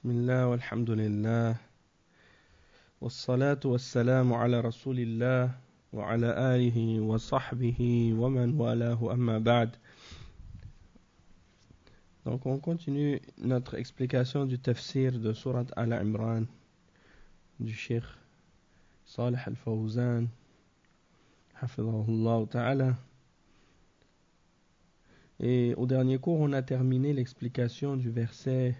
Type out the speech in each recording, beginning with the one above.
بسم الله والحمد لله والصلاة والسلام على رسول الله وعلى آله وصحبه ومن والاه أما بعد. Donc on continue notre explication du tafsir de Surat Al-Imran du Cheikh Salih Al-Fawzan hafidhahullah ta'ala. Et au dernier cours on a terminé l'explication du verset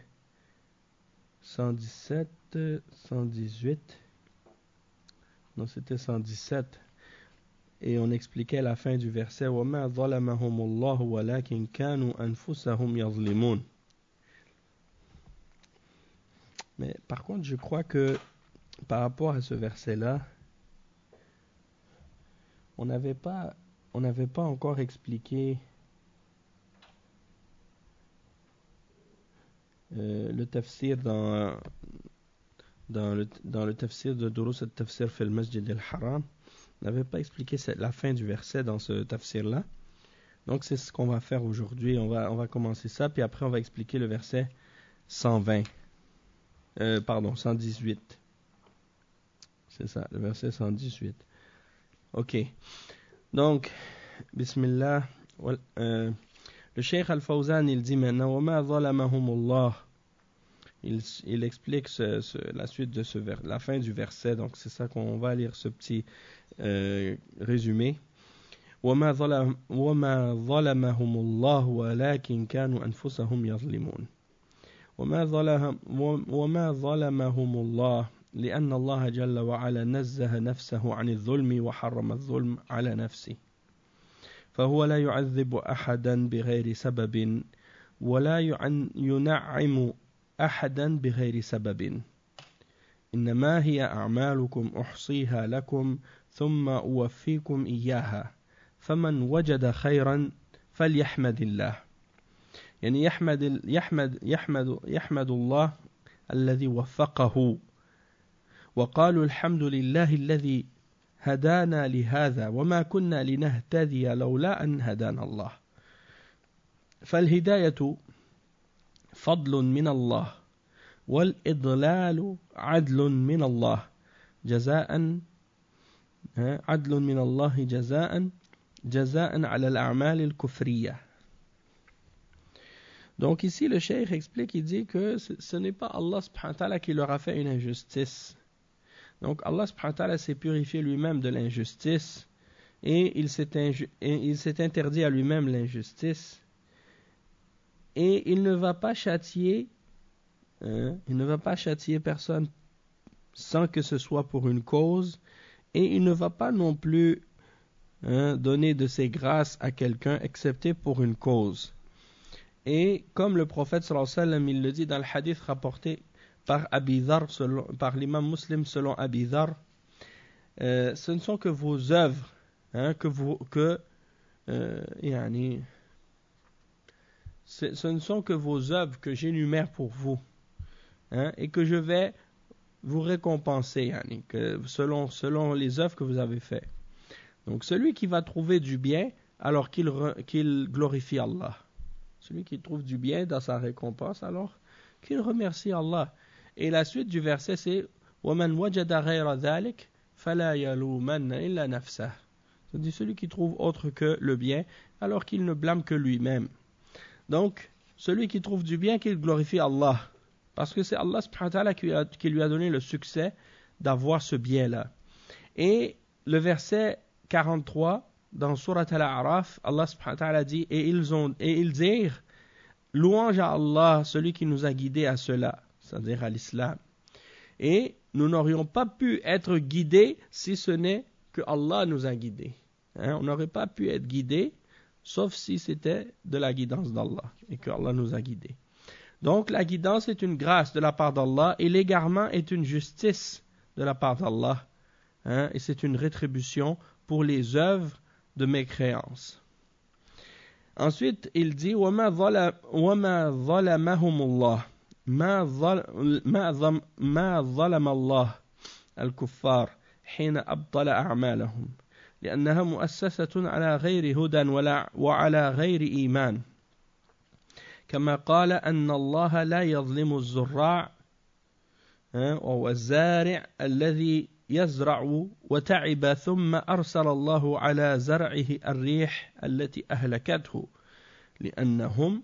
117, 118, non c'était 117, et on expliquait la fin du verset وَمَا ظَلَمَهُمُ اللَّهُ وَلَكِنْ كَانُوا أَنفُسَهُمْ يَظْلِمُونَ. Mais par contre je crois que par rapport à ce verset là on n'avait pas encore expliqué le tafsir dans le tafsir de Durus al-Tafsir fil Masjid al-Haram. On n'avait pas expliqué la fin du verset dans ce tafsir-là. Donc c'est ce qu'on va faire aujourd'hui. On va commencer ça, puis après on va expliquer le verset 118. C'est ça, le verset 118. Ok. Donc, Bismillah. Le Cheikh Al-Fawzan, il dit maintenant وَمَا ظَلَمَهُمُ اللَّهُ. Il explique la suite de la fin du verset. Donc c'est ça qu'on va lire, ce petit résumé. وَمَا ظَلَمَهُمُ اللَّهُ وَلَكِنْ كَانُوا أَنفُسَهُمْ يَظْلِمُونَ. وَمَا ظَلَمَهُمُ اللَّهُ لأن الله جل وعلا نزه نفسه عن الظلم وحرم الظلم على نفسه. فهو لا يعذب أحدا بغير سبب ولا ينعم أحدا بغير سبب. إنما هي أعمالكم أحصيها لكم ثم أوفيكم إياها فمن وجد خيرا فليحمد الله. يعني يحمد الله الذي وفقه. وقالوا الحمد لله الذي هدانا لهذا وما كنا لنهتدي لولا أن هدانا الله. فالهداية فضل من الله والإضلال عدل من الله جزاء على الأعمال الكفرية. Donc ici le cheikh explique, il dit que ce n'est pas Allah subhanahu wa ta'ala qui leur a fait une injustice. Donc Allah subhanahu wa ta'ala s'est purifié lui-même de l'injustice et il s'est interdit à lui-même l'injustice. Et il ne va pas châtier personne sans que ce soit pour une cause, et il ne va pas non plus donner de ses grâces à quelqu'un excepté pour une cause. Et comme le prophète sallallahu alayhi wa sallam, il le dit dans le hadith rapporté par Abi Dhar, par l'imam Muslim selon Abi Dhar, ce ne sont que vos œuvres ce ne sont que vos œuvres que j'énumère pour vous, et que je vais vous récompenser, selon les œuvres que vous avez faites. Donc celui qui va trouver du bien, alors qu'il glorifie Allah. Celui qui trouve du bien dans sa récompense, alors qu'il remercie Allah. Et la suite du verset c'est وَمَنْ وَجَدَ غَيْرَ ذَلِكَ فَلَا يَلُومَنَّ إِلَّا نَفْسَهُ. C'est-à-dire celui qui trouve autre que le bien, alors qu'il ne blâme que lui-même. Donc, celui qui trouve du bien, qu'il glorifie Allah. Parce que c'est Allah subhanahu wa ta'ala qui lui a donné le succès d'avoir ce bien-là. Et le verset 43, dans Surat Al-A'raf, Allah subhanahu wa ta'ala dit, et ils dirent, louange à Allah, celui qui nous a guidés à cela, c'est-à-dire à l'islam. Et nous n'aurions pas pu être guidés si ce n'est que Allah nous a guidés. On n'aurait pas pu être guidés sauf si c'était de la guidance d'Allah et que Allah nous a guidés. Donc la guidance est une grâce de la part d'Allah et l'égarement est une justice de la part d'Allah, et c'est une rétribution pour les œuvres de mécréance. Ensuite il dit وَمَا ظَلَمَهُمُ اللَّهُ ما ظلم الله الكفار حين أبطل أعمالهم لأنها مؤسسة على غير هدى وعلى غير إيمان كما قال أن الله لا يظلم الزراع وهو الزارع الذي يزرع وتعب ثم أرسل الله على زرعه الريح التي أهلكته لأنهم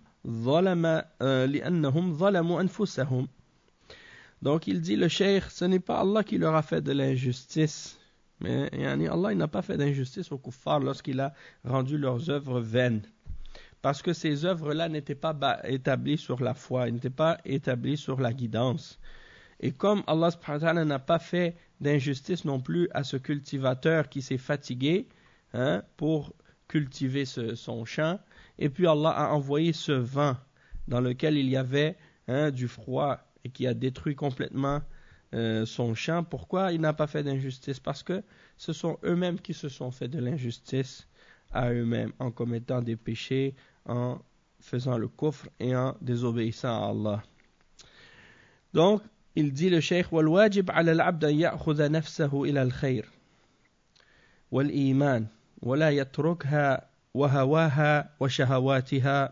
ظلموا أنفسهم. Donc il dit le cheikh, ce n'est pas Allah qui leur a fait de l'injustice, mais Allah il n'a pas fait d'injustice aux kuffars lorsqu'il a rendu leurs œuvres vaines, parce que ces œuvres-là n'étaient pas établies sur la foi, n'étaient pas établies sur la guidance. Et comme Allah subhanahu wa ta'ala n'a pas fait d'injustice non plus à ce cultivateur qui s'est fatigué pour cultiver son champ, et puis Allah a envoyé ce vent dans lequel il y avait du froid et qui a détruit complètement son champ. Pourquoi il n'a pas fait d'injustice? Parce que ce sont eux-mêmes qui se sont fait de l'injustice à eux-mêmes en commettant des péchés, en faisant le kufr et en désobéissant à Allah. Donc, il dit le cheikh, وَالْوَاجِبْ عَلَى الْعَبْدِ أَنْ يَأْخُذَ نَفْسَهُ إِلَى الْخَيْرِ وَالْإِيمَانِ وَلَا يَتْرُكْهَا وهواها وشهواتها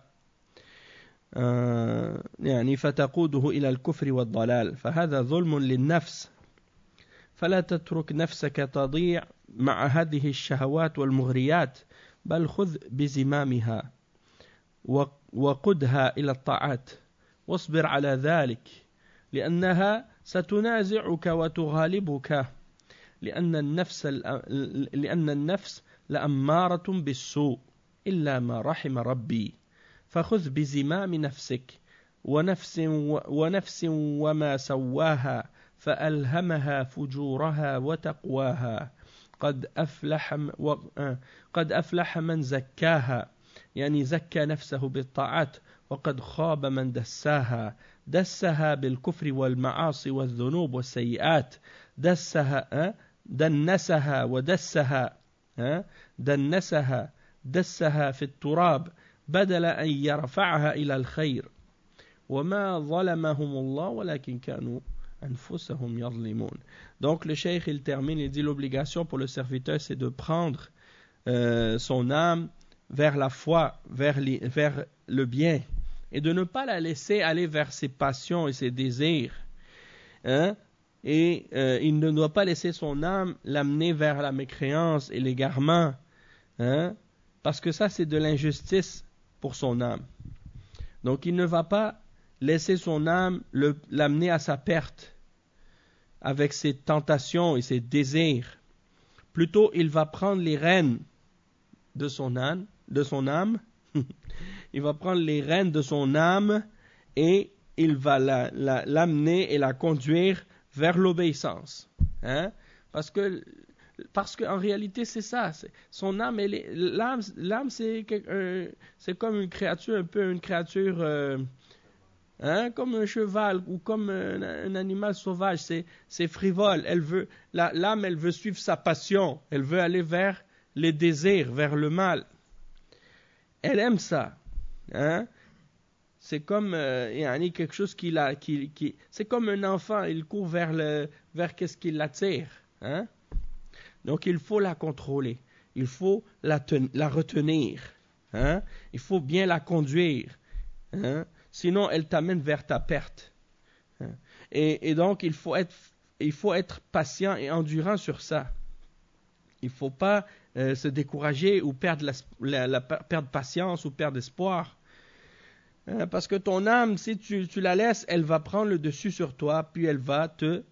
فتقوده إلى الكفر والضلال، فهذا ظلم للنفس، فلا تترك نفسك تضيع مع هذه الشهوات والمغريات، بل خذ بزمامها وقدها إلى الطاعات واصبر على ذلك، لأنها ستنازعك وتغالبك، لأن النفس لأمارة بالسوء إلا ما رحم ربي، فخذ بزمام نفسك ونفس وما سواها فألهمها فجورها وتقواها، قد أفلح من زكاها، زكى نفسه بالطاعات، وقد خاب من دسها بالكفر والمعاصي والذنوب والسيئات، دسها في التراب بدل أن يرفعها إلى الخير، وما ظلمهم الله ولكن كانوا أنفسهم يظلمون. Donc le cheikh il termine, il dit l'obligation pour le serviteur c'est de prendre son âme vers la foi, vers le bien, et de ne pas la laisser aller vers ses passions et ses désirs. Et il ne doit pas laisser son âme l'amener vers la mécréance et l'égarement, parce que ça c'est de l'injustice pour son âme. Donc il ne va pas laisser son âme l'amener à sa perte avec ses tentations et ses désirs. Plutôt il va prendre les rênes de son âme, il va prendre les rênes de son âme et il va l'amener et la conduire vers l'obéissance. Parce qu'en réalité c'est ça, son âme, l'âme c'est comme une créature, un peu une créature, comme un cheval ou comme un animal sauvage, c'est frivole, l'âme elle veut suivre sa passion, elle veut aller vers les désirs, vers le mal, elle aime ça, c'est comme quelque chose qui c'est comme un enfant, il court vers qu'est-ce qui l'attire, Donc il faut la contrôler, il faut la retenir, il faut bien la conduire, sinon elle t'amène vers ta perte. Et donc il faut être patient et endurant sur ça. Il ne faut pas se décourager ou perdre patience ou perdre espoir. Parce que ton âme, si tu la laisses, elle va prendre le dessus sur toi, puis elle va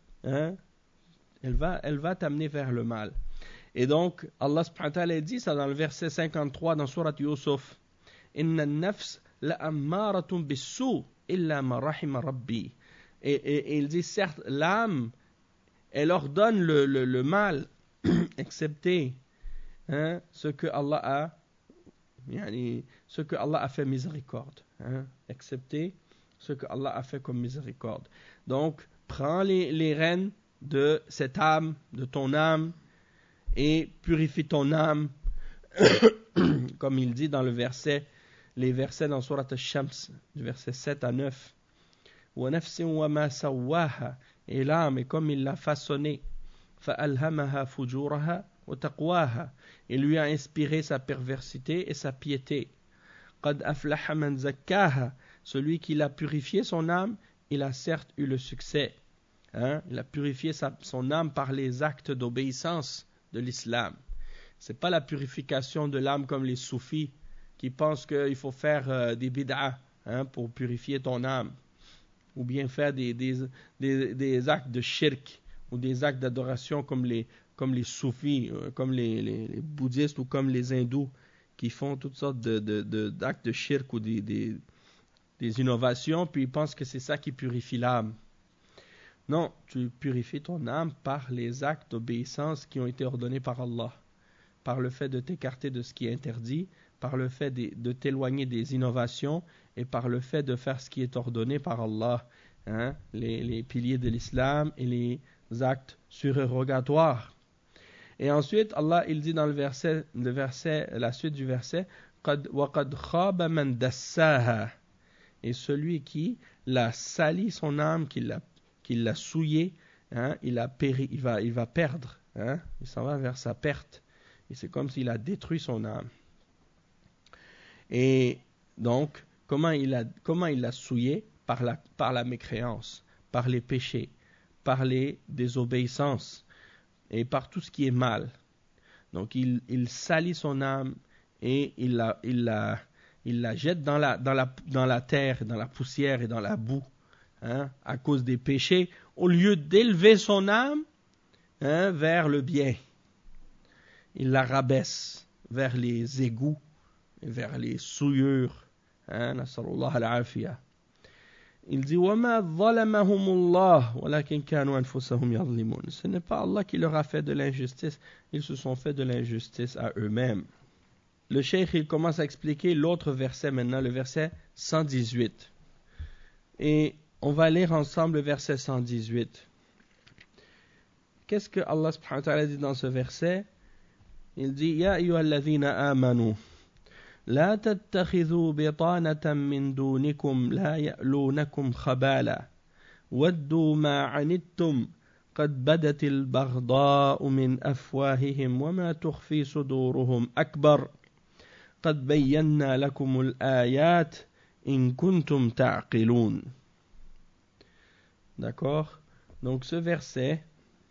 t'amener vers le mal. Et donc, Allah subhanahu wa ta'ala dit ça dans le verset 53 dans Surat Yusuf. Inna an-nafs la'ammaratun bis-su' illa ma rahima rabbi. Et il dit certes, l'âme, elle ordonne le mal, excepté ce que Allah a fait miséricorde. Excepté ce que Allah a fait comme miséricorde. Donc, prends les rênes de cette âme, de ton âme, et purifie ton âme, comme il dit dans les versets dans Surat Ash-Shams, du verset 7 à 9. وَنَفْسٍ وَمَا سَوَّاهَا, et l'âme, et comme il l'a façonnée, فَأَلْهَمَهَا فُجُورَهَا وَتَقْوَاهَا, il lui a inspiré sa perversité et sa piété. قَدْ أَفْلَحَ مَنْ زَكَّاهَا, celui qui l'a purifié son âme, il a certes eu le succès. Il a purifié son âme par les actes d'obéissance de l'islam. C'est pas la purification de l'âme comme les soufis qui pensent qu'il faut faire des bid'ah pour purifier ton âme, ou bien faire des actes de shirk ou des actes d'adoration comme les soufis, comme les bouddhistes ou comme les hindous qui font toutes sortes d'actes de shirk ou des innovations, puis ils pensent que c'est ça qui purifie l'âme. Non, tu purifies ton âme par les actes d'obéissance qui ont été ordonnés par Allah, par le fait de t'écarter de ce qui est interdit, par le fait de t'éloigner des innovations et par le fait de faire ce qui est ordonné par Allah, les piliers de l'islam et les actes surérogatoires. Et ensuite, Allah, il dit dans la suite du verset, وَقَدْ خَابَ مَنْ دَسَّاهَا. Et celui qui l'a sali son âme, qui l'a souillé, il va perdre, il s'en va vers sa perte. Et c'est comme s'il a détruit son âme. Et donc, comment il l'a souillé? Par la mécréance, par les péchés, par les désobéissances et par tout ce qui est mal. Donc, il salit son âme et il la jette dans la terre, dans la poussière et dans la boue, à cause des péchés, au lieu d'élever son âme vers le bien. Il la rabaisse vers les égouts, vers les souillures. Nasallallahu al-afiyah. Il dit وَمَا ظَلَمَهُمُ اللَّهُ وَلَكِنْ كَانُوا أَنفُسَهُمْ يَظْلِمُونَ. Ce n'est pas Allah qui leur a fait de l'injustice, ils se sont fait de l'injustice à eux-mêmes. Le cheikh, il commence à expliquer l'autre verset maintenant, le verset 118. Et on va lire ensemble le verset 118. Qu'est-ce que Allah subhanahu wa ta'ala dit dans ce verset? Il dit يَا أَيُّهَا الَّذِينَ آمَنُوا لا تتخذوا بطانة من دونكم لا يألونكم خبالا ودوا ما عنتم قد بدت البغضاء من أفواههم وما تخفي صدورهم أكبر قد بينا لكم الآيات إن كنتم تعقلون. D'accord? Donc ce verset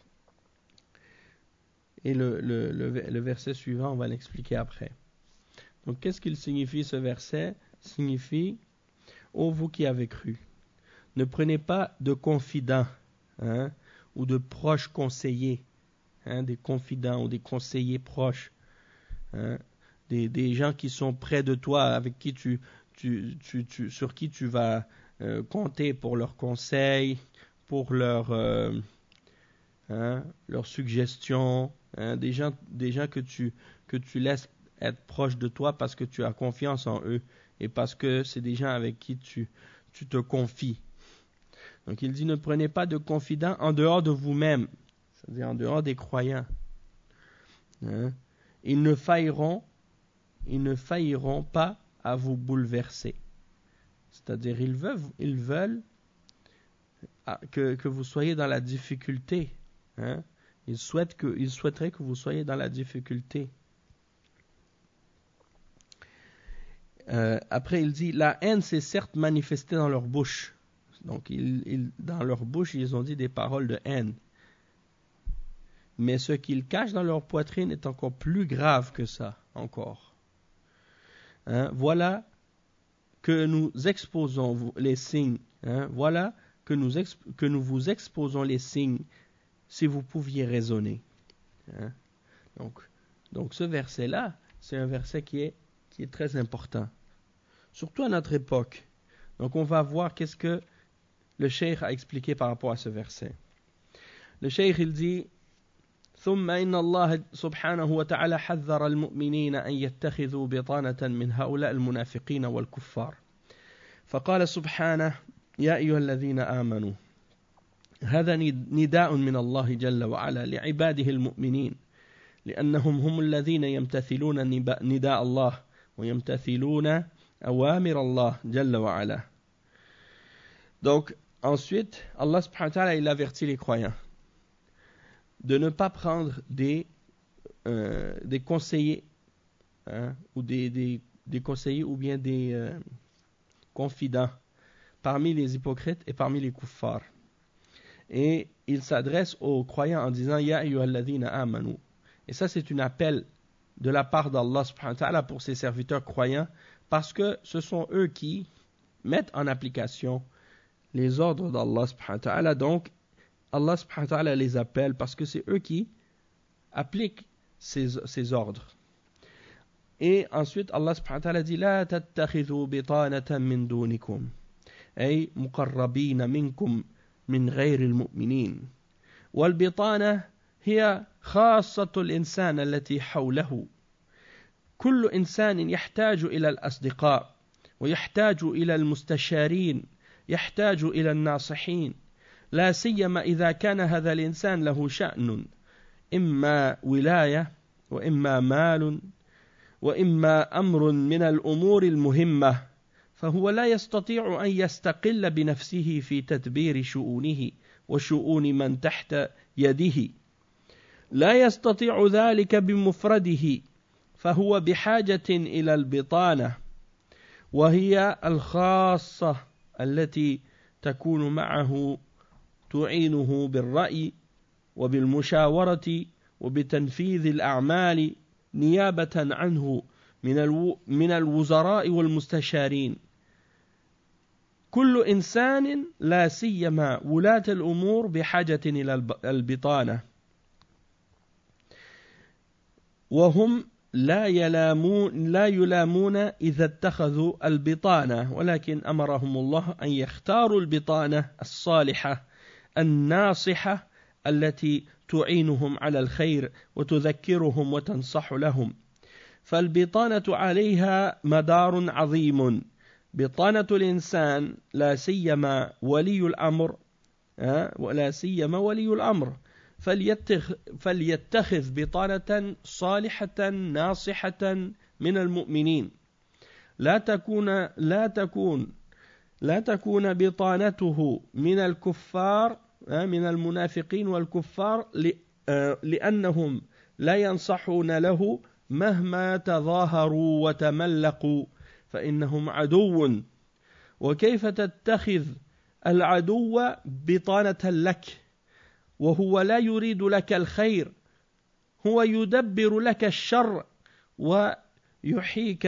et le verset suivant, on va l'expliquer après. Donc, qu'est-ce qu'il signifie ce verset? Signifie, ô vous qui avez cru, ne prenez pas de confidents ou de proches conseillers, des confidents ou des conseillers proches, des gens qui sont près de toi, avec qui sur qui tu vas compter pour leurs conseils, pour leurs suggestions, des gens que tu laisses être proche de toi parce que tu as confiance en eux et parce que c'est des gens avec qui tu te confies. Donc il dit ne prenez pas de confidents en dehors de vous-même, c'est-à-dire en dehors des croyants. Ils ne failliront pas à vous bouleverser. C'est-à-dire ils veulent que vous soyez dans la difficulté. Ils souhaiteraient que vous soyez dans la difficulté. Après il dit la haine s'est certes manifestée dans leur bouche. Donc dans leur bouche ils ont dit des paroles de haine. Mais ce qu'ils cachent dans leur poitrine est encore plus grave que ça encore. Voilà que nous exposons les signes. Voilà que nous vous exposons les signes si vous pouviez raisonner. Donc ce verset-là, c'est un verset qui est très important, surtout à notre époque. Donc on va voir qu'est-ce que le cheikh a expliqué par rapport à ce verset. Le cheikh il dit ثم إن الله سبحانه وتعالى حذر المؤمنين أن يتخذوا بطانة من هؤلاء المنافقين والكفار فقال سبحانه يا أيها الذين آمنوا هذا نداء من الله جل وعلا لعباده المؤمنين لأنهم هم الذين يمتثلون نداء الله ويمتثلون أوامر الله جل وعلا. Donc ensuite Allah subhanahu wa ta'ala il avertit les croyants de ne pas prendre des conseillers ou des conseillers ou bien des confidents parmi les hypocrites et parmi les kuffars. Et il s'adresse aux croyants en disant Ya ayyuhalladhina amanu. Et ça, c'est un appel de la part d'Allah subhanahu wa ta'ala pour ses serviteurs croyants, parce que ce sont eux qui mettent en application les ordres d'Allah subhanahu wa ta'ala. Donc, Allah subhanahu wa ta'ala les appelle parce que c'est eux qui appliquent ces ordres. Et ensuite, Allah subhanahu wa ta'ala dit La tattakhidhu bitanatan min dunikum ay muqarrabina minkum من غير المؤمنين والبطانة هي خاصة الإنسان التي حوله كل إنسان يحتاج إلى الأصدقاء ويحتاج إلى المستشارين يحتاج إلى الناصحين لا سيما إذا كان هذا الإنسان له شأن إما ولاية وإما مال وإما أمر من الأمور المهمة فهو لا يستطيع أن يستقل بنفسه في تدبير شؤونه وشؤون من تحت يده لا يستطيع ذلك بمفرده فهو بحاجة إلى البطانة وهي الخاصة التي تكون معه تعينه بالرأي وبالمشاورة وبتنفيذ الأعمال نيابة عنه من الوزراء والمستشارين كل إنسان لا سيما ولاة الأمور بحاجة إلى البطانة وهم لا يلامون إذا اتخذوا البطانة ولكن أمرهم الله أن يختاروا البطانة الصالحة الناصحة التي تعينهم على الخير وتذكرهم وتنصح لهم فالبطانة عليها مدار عظيم بطانة الإنسان لا سيما ولي الأمر ولا سيما ولي الأمر فليتخذ بطانة صالحة ناصحة من المؤمنين لا تكون بطانته من الكفار من المنافقين والكفار لأنهم لا ينصحون له مهما تظاهروا وتملقوا فإنهم عدو وكيف تتخذ العدو بطانة لك وهو لا يريد لك الخير هو يدبر لك الشر ويحيك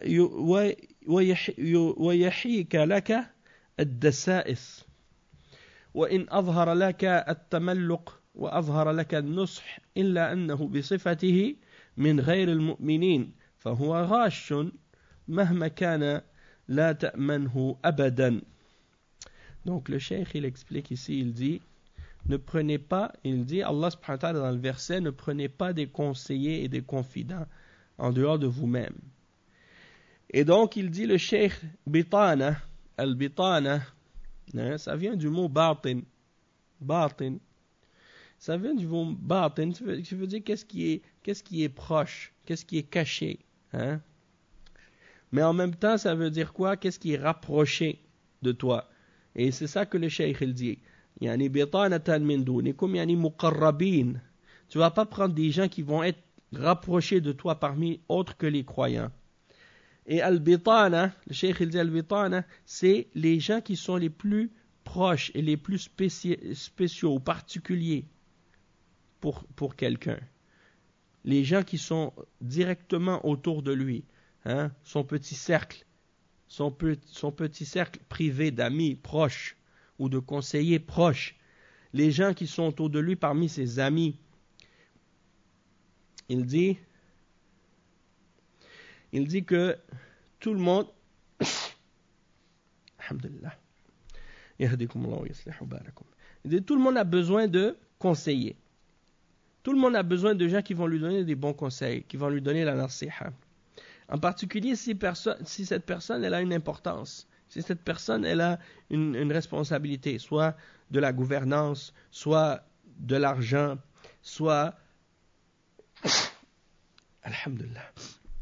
لك الدسائس وإن أظهر لك التملق وأظهر لك النصح إلا أنه بصفته من غير المؤمنين فهو غاش مهما كان لا تأمنه أبدا. Donc le cheikh il explique ici, il dit ne prenez pas, il dit Allah subhanahu wa ta'ala dans le verset, ne prenez pas des conseillers et des confidents en dehors de vous-même. Et donc il dit le cheikh bitana, al-bitana, ça vient du mot batin, batin. Ça vient du mot batin, qui veut dire qu'est-ce qui est proche, qu'est-ce qui est caché, hein? Mais en même temps, ça veut dire quoi? Qu'est-ce qui est rapproché de toi? Et c'est ça que le cheikh il dit. Yani bitanatan min dunikum, yani muqarrabin. Tu vas pas prendre des gens qui vont être rapprochés de toi parmi autres que les croyants. Et al-bitana, le cheikh il dit al-bitana, c'est les gens qui sont les plus proches et les plus spéciaux ou particuliers pour quelqu'un. Les gens qui sont directement autour de lui. Hein, son petit cercle privé d'amis proches ou de conseillers proches, les gens qui sont autour de lui parmi ses amis. Il dit que tout le monde alhamdulillah yahdikumullah wa yuslihu balakum. Il dit tout le monde a besoin de conseillers. Tout le monde a besoin de gens qui vont lui donner des bons conseils, qui vont lui donner la nasiha. En particulier si cette personne elle a une importance, si cette personne elle a une responsabilité, soit de la gouvernance, soit de l'argent, soit alhamdulillah,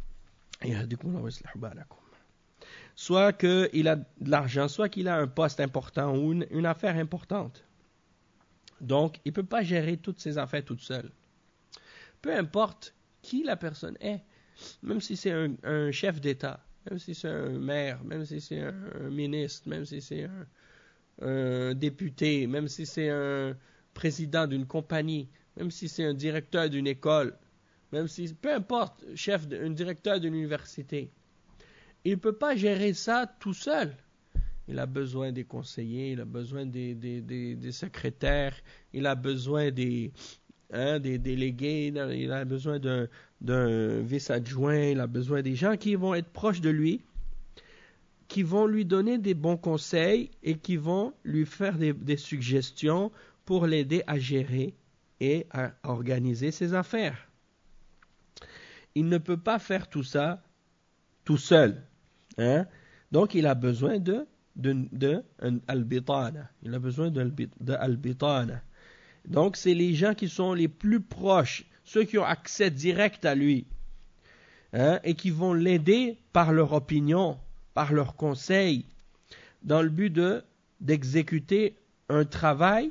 soit qu'il a de l'argent, soit qu'il a un poste important ou une affaire importante. Donc, il ne peut pas gérer toutes ses affaires toute seule. Peu importe qui la personne est, même si c'est un chef d'État, même si c'est un maire, même si c'est un ministre, même si c'est un député, même si c'est un président d'une compagnie, même si c'est un directeur d'une école, même si, peu importe, un directeur d'une université, il ne peut pas gérer ça tout seul. Il a besoin des conseillers, il a besoin des secrétaires, il a besoin des délégués, il a besoin d'un vice-adjoint, il a besoin des gens qui vont être proches de lui, qui vont lui donner des bons conseils et qui vont lui faire des suggestions pour l'aider à gérer et à organiser ses affaires. Il ne peut pas faire tout ça tout seul. Hein? Donc, il a besoin de al-bitana. Il a besoin de al-bitana. Donc, c'est les gens qui sont les plus proches, ceux qui ont accès direct à lui, hein, et qui vont l'aider par leur opinion, par leurs conseils, dans le but d'exécuter un travail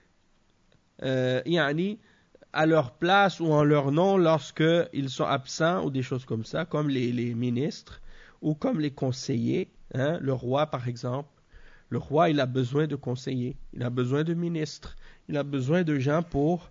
à leur place ou en leur nom lorsqu'ils sont absents ou des choses comme ça, comme les ministres ou comme les conseillers. Hein, le roi, par exemple. Le roi, il a besoin de conseillers, il a besoin de ministres, il a besoin de gens pour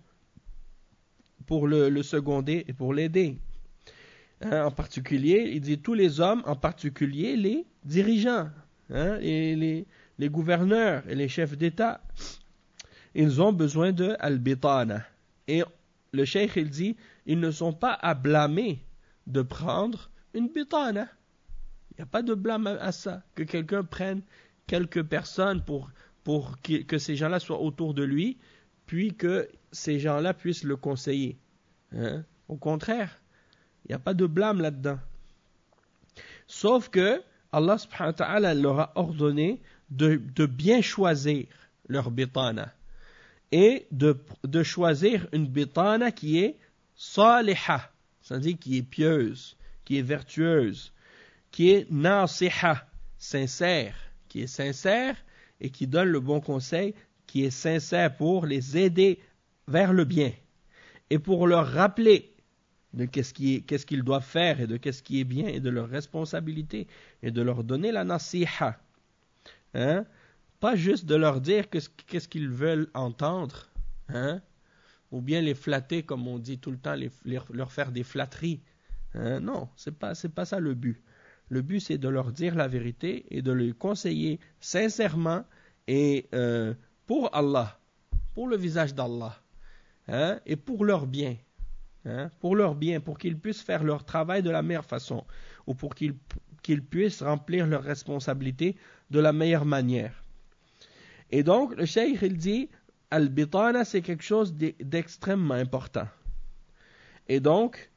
le seconder et pour l'aider. Hein, en particulier, il dit tous les hommes, en particulier les dirigeants, hein, et les gouverneurs et les chefs d'État, ils ont besoin de al-bitana. Et le cheikh, il dit, ils ne sont pas à blâmer de prendre une bitana. Il n'y a pas de blâme à ça, que quelqu'un prenne quelques personnes pour que ces gens-là soient autour de lui, puis que ces gens-là puissent le conseiller. Hein? Au contraire, il n'y a pas de blâme là-dedans. Sauf que Allah subhanahu wa ta'ala leur a ordonné de bien choisir leur bitana et de choisir une bitana qui est saliha, c'est-à-dire qui est pieuse, qui est vertueuse, qui est nasiha, sincère, qui est sincère et qui donne le bon conseil, qui est sincère pour les aider vers le bien et pour leur rappeler de qu'est-ce qu'ils doivent faire et de qu'est-ce qui est bien et de leurs responsabilités et de leur donner la nasiha. Hein? Pas juste de leur dire qu'est-ce qu'ils veulent entendre, hein? Ou bien les flatter comme on dit tout le temps, leur faire des flatteries. Hein? Non, c'est pas ça le but. Le but, c'est de leur dire la vérité et de les conseiller sincèrement et pour Allah, pour le visage d'Allah, hein, et pour leur bien. Hein, pour leur bien, pour qu'ils puissent faire leur travail de la meilleure façon, ou pour qu'ils puissent remplir leurs responsabilités de la meilleure manière. Et donc, le cheikh, il dit, al-bitana, c'est quelque chose d'extrêmement important. Et donc,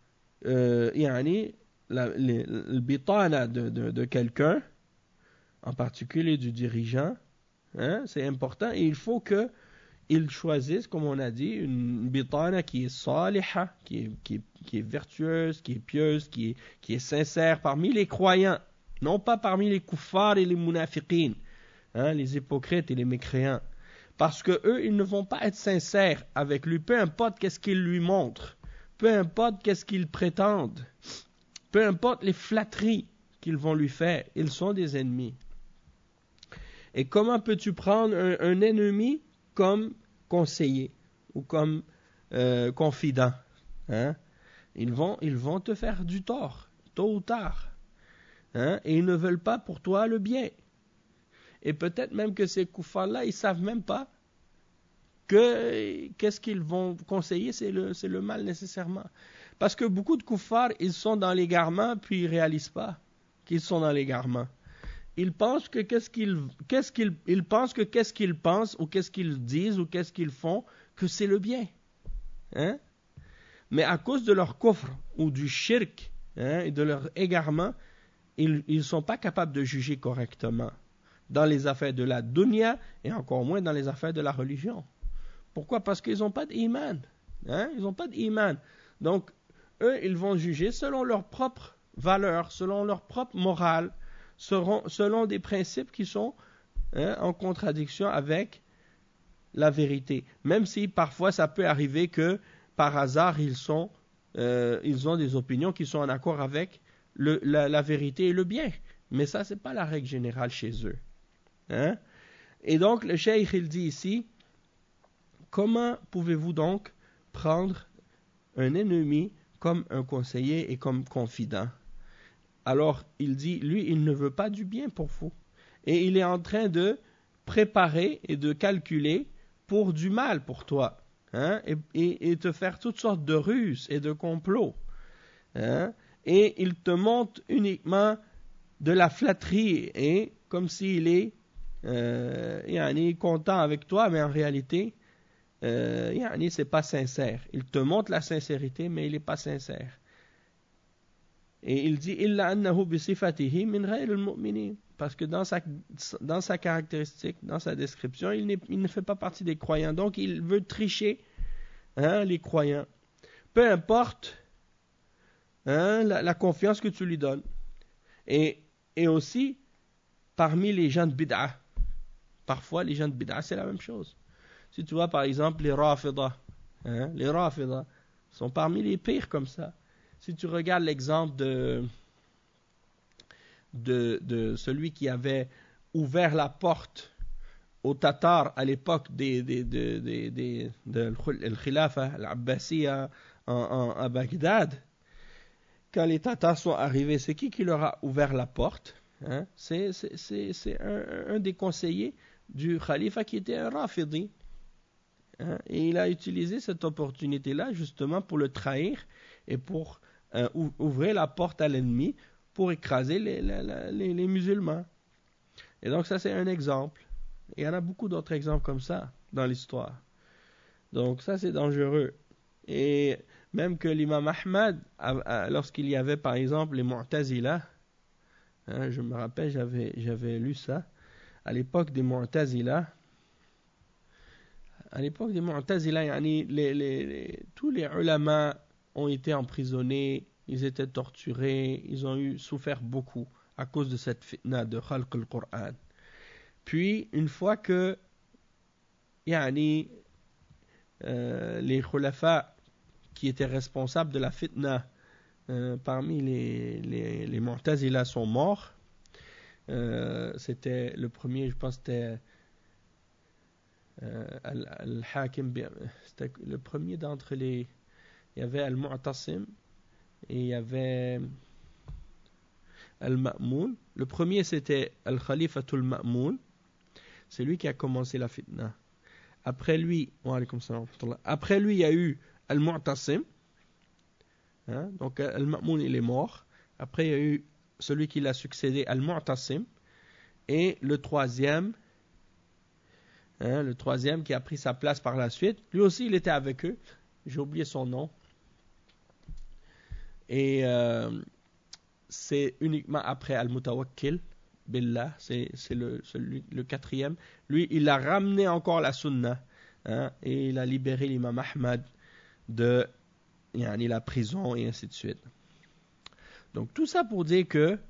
le bitana de quelqu'un, en particulier du dirigeant, hein, c'est important et il faut qu'il choisisse, comme on a dit, une bitana qui est saliha, qui est vertueuse, qui est pieuse, qui est sincère parmi les croyants, non pas parmi les kuffars et les munafiqin, hein, les hypocrites et les mécréants. Parce que eux, ils ne vont pas être sincères avec lui, peu importe qu'est-ce qu'ils lui montrent, peu importe qu'est-ce qu'ils prétendent. Peu importe les flatteries qu'ils vont lui faire, ils sont des ennemis. Et comment peux-tu prendre un ennemi comme conseiller ou comme confident? Hein? Ils vont te faire du tort, tôt ou tard. Hein? Et ils ne veulent pas pour toi le bien. Et peut-être même que ces kuffars-là, ils ne savent même pas qu'est-ce qu'ils vont conseiller, c'est le mal nécessairement. Parce que beaucoup de kuffars, ils sont dans l'égarement, puis ils ne réalisent pas qu'ils sont dans l'égarement. Ils pensent que qu'est-ce qu'ils pensent, ou qu'est-ce qu'ils disent, ou qu'est-ce qu'ils font, que c'est le bien. Hein? Mais à cause de leur kufr, ou du shirk, hein, et de leur égarement, ils ne sont pas capables de juger correctement dans les affaires de la dunya, et encore moins dans les affaires de la religion. Pourquoi? Parce qu'ils n'ont pas d'iman. Hein? Ils n'ont pas d'iman. Donc, eux, ils vont juger selon leurs propres valeurs, selon leur propre morale, selon des principes qui sont en contradiction avec la vérité. Même si parfois ça peut arriver que par hasard ils ont des opinions qui sont en accord avec la vérité et le bien. Mais ça, c'est pas la règle générale chez eux. Hein? Et donc, le cheikh, il dit ici, comment pouvez-vous donc prendre un ennemi comme un conseiller et comme confident? Alors, il dit, lui, il ne veut pas du bien pour vous. Et il est en train de préparer et de calculer pour du mal pour toi. Hein, et te faire toutes sortes de ruses et de complots. Hein, et il te montre uniquement de la flatterie et comme s'il est content avec toi, mais en réalité, c'est pas sincère. Il te montre la sincérité, mais il n'est pas sincère. Et il dit illa annahu bi sifatihi min ghayr al-mu'minin, parce que dans sa caractéristique, dans sa description, il ne fait pas partie des croyants. Donc il veut tricher les croyants. Peu importe la confiance que tu lui donnes. Et aussi parmi les gens de bid'ah. Parfois les gens de bid'ah c'est la même chose. Si tu vois par exemple les Rafidah, les Rafidah sont parmi les pires comme ça. Si tu regardes l'exemple de celui qui avait ouvert la porte aux Tatars à l'époque de Khilafa al-Abbasiyya à Bagdad, quand les Tatars sont arrivés, c'est qui leur a ouvert la porte? C'est un des conseillers du Khalifa qui était un Rafidi. Et il a utilisé cette opportunité-là justement pour le trahir et pour ouvrir la porte à l'ennemi pour écraser les musulmans. Et donc ça c'est un exemple. Il y en a beaucoup d'autres exemples comme ça dans l'histoire. Donc ça c'est dangereux. Et même que l'imam Ahmad, lorsqu'il y avait par exemple les Mu'tazila, je me rappelle, j'avais lu ça, à l'époque des Mu'tazila, tous les ulama ont été emprisonnés, ils étaient torturés, ils ont souffert beaucoup à cause de cette fitna de Khalq al-Qur'an. Puis, une fois que les khulafa qui étaient responsables de la fitna parmi les Mu'tazila sont morts, c'était le premier, je pense c'était Al-Hakim, c'était le premier d'entre il y avait Al-Mu'tasim et il y avait Al-Ma'moun. Le premier c'était Al-Khalifatul Ma'moun, c'est lui qui a commencé la fitna. Après lui, il y a eu Al-Mu'tasim, donc Al-Ma'moun il est mort. Après il y a eu celui qui l'a succédé, Al-Mu'tasim, et le troisième qui a pris sa place par la suite, lui aussi il était avec eux, j'ai oublié son nom, et c'est uniquement après Al-Mutawakkil Billah, c'est le quatrième, lui il a ramené encore la sunna, et il a libéré l'imam Ahmad de la prison et ainsi de suite. Donc tout ça pour dire que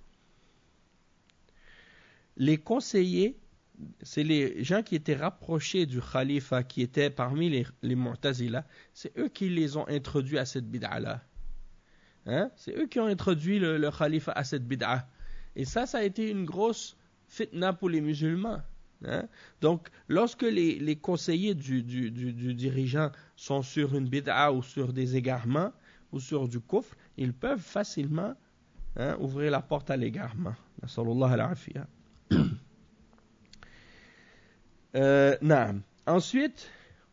les conseillers, c'est les gens qui étaient rapprochés du khalifa, qui étaient parmi les Mu'tazila, c'est eux qui les ont introduits à cette bid'a-là. C'est eux qui ont introduit le khalifa à cette bid'a. Et ça a été une grosse fitna pour les musulmans. Donc, lorsque les conseillers du dirigeant sont sur une bid'a ou sur des égarements ou sur du kufr, ils peuvent facilement ouvrir la porte à l'égarement. Nasallallahu al-afiyah. Ensuite,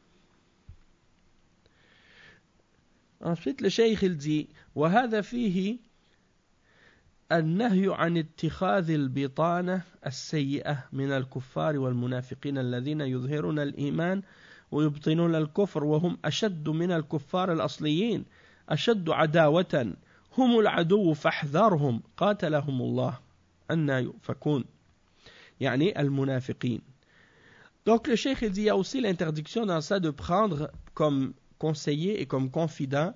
le cheikh il dit وهذا فيه النهي عن اتخاذ البطانة السيئة من الكفار والمنافقين الذين يظهرون الإيمان ويبطنون الكفر وهم أشد من الكفار الأصليين أشد عداوة هم العدو فاحذرهم قاتلهم الله أن يؤفكون يعني المنافقين. Donc le cheikh il dit il y a aussi l'interdiction dans ça de prendre comme conseiller et comme confident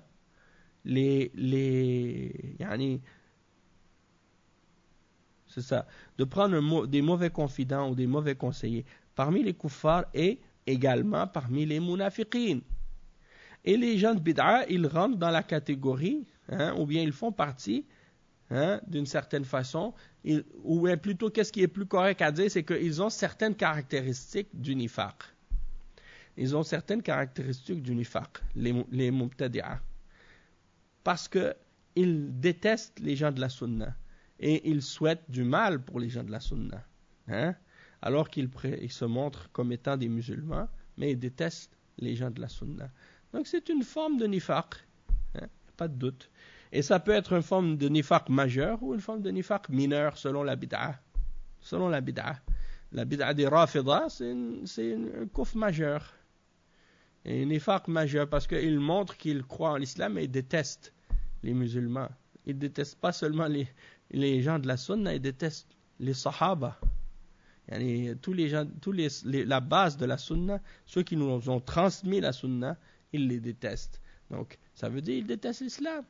c'est ça, de prendre des mauvais confidents ou des mauvais conseillers parmi les kuffars et également parmi les munafiqin. Et les gens de bid'a, ils rentrent dans la catégorie, ou bien ils font partie d'une certaine façon, ou plutôt qu'est-ce qui est plus correct à dire, c'est qu'ils ont certaines caractéristiques du nifaq. Ils ont certaines caractéristiques du nifaq, les mubtadi'a. Parce qu'ils détestent les gens de la sunna. Et ils souhaitent du mal pour les gens de la sunna. Alors qu'ils se montrent comme étant des musulmans, mais ils détestent les gens de la sunna. Donc c'est une forme de nifaq. Pas de doute. Et ça peut être une forme de nifaq majeur ou une forme de nifaq mineur selon la bid'a. Selon la bid'a. La bid'a des Rafida, c'est un kufr majeur. Et un nifaq majeur parce qu'il montre qu'il croit en l'islam et il déteste les musulmans. Il déteste pas seulement les gens de la sunna, il déteste les sahaba. Tous les gens, la base de la sunna, ceux qui nous ont transmis la sunna, ils les détestent. Donc, ça veut dire qu'ils détestent l'islam.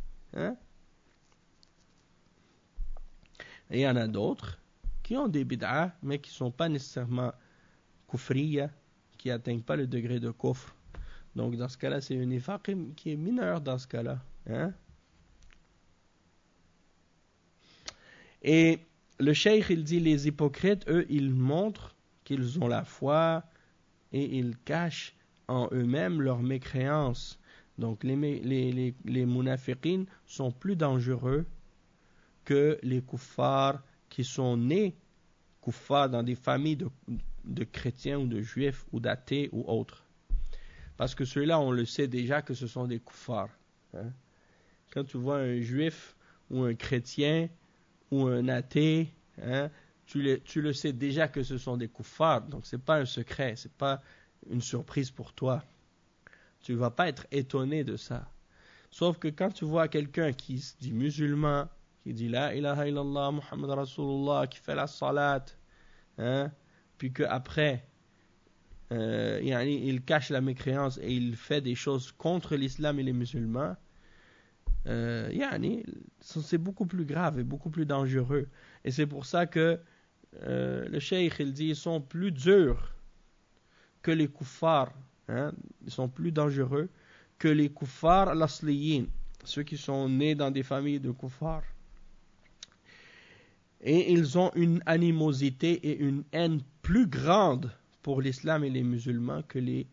Et il y en a d'autres qui ont des bid'a, mais qui ne sont pas nécessairement kufriya, qui n'atteignent pas le degré de kufr. Donc, dans ce cas-là, c'est un nifaq qui est mineur dans ce cas-là. Et le cheikh, il dit, les hypocrites, eux, ils montrent qu'ils ont la foi et ils cachent en eux-mêmes leur mécréance. Donc les munafiqines sont plus dangereux que les kuffars qui sont nés kuffars dans des familles de chrétiens ou de juifs ou d'athées ou autres. Parce que ceux-là, on le sait déjà que ce sont des kuffars. Quand tu vois un juif ou un chrétien ou un athée, tu le sais déjà que ce sont des kuffars. Donc c'est pas un secret, c'est pas une surprise pour toi. Tu ne vas pas être étonné de ça. Sauf que quand tu vois quelqu'un qui se dit musulman, qui dit La ilaha illallah, Muhammad Rasulullah, qui fait la salat, puis qu'après, il cache la mécréance et il fait des choses contre l'islam et les musulmans, c'est beaucoup plus grave et beaucoup plus dangereux. Et c'est pour ça que le cheikh, il dit, ils sont plus durs que les kuffars. Ils sont plus dangereux que les kuffars al-asliyin, ceux qui sont nés dans des familles de kuffars. Et ils ont une animosité et une haine plus grande pour l'islam et les musulmans que les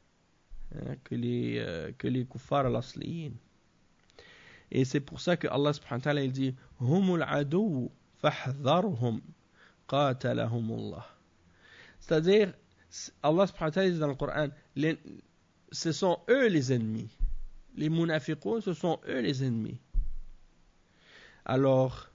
kuffars al-asliyin. Et c'est pour ça que Allah subhanahu wa ta'ala il dit humul adu fahdharhum qatalahumullah. C'est-à-dire Allah subhanahu wa ta'ala dit dans le Coran, ce sont eux les ennemis. Les munafiqoun, ce sont eux les ennemis. Alors,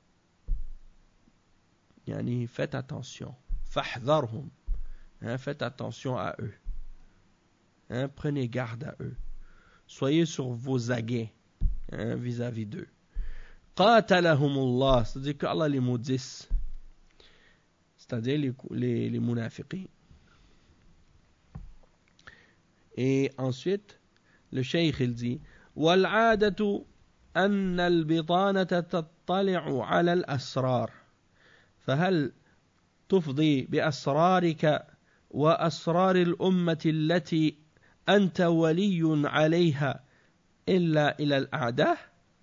faites attention. Fahdharhum. Faites attention à eux. Prenez garde à eux. Soyez sur vos aguets vis-à-vis d'eux. Qatalahumullah, c'est-à-dire qu'Allah les maudisse. C'est-à-dire les munafiqins. Et ensuite, le cheikh il dit وَالْعَادَةُ أَنَّ الْبِطَانَةَ تَطَّلِعُ عَلَى الْأَسْرَارِ فهل تفضي بأسرارك وأسرار الأمة التي أنت ولي عليها إلا إلى الأعداء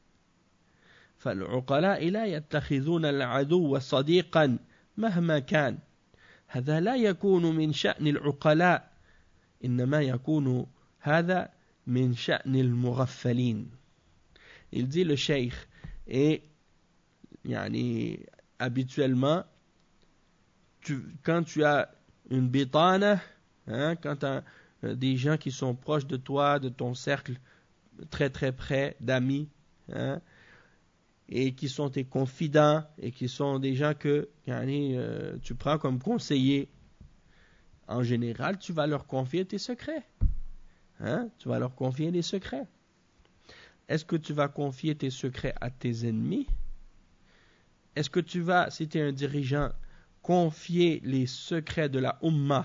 فالعقلاء لا يتخذون العدو صديقا مهما كان هذا لا يكون من شأن العقلاء إنما يكون هذا من شأن المغفلين. Il dit le cheikh, et habituellement quand tu as une bitana, quand tu as des gens qui sont proches de toi, de ton cercle très très près d'amis, et qui sont tes confidents et qui sont des gens que tu prends comme conseillers, en général tu vas leur confier tes secrets. Tu vas leur confier des secrets. Est-ce que tu vas confier tes secrets à tes ennemis? Est-ce que tu vas, si tu es un dirigeant, confier les secrets de la Ummah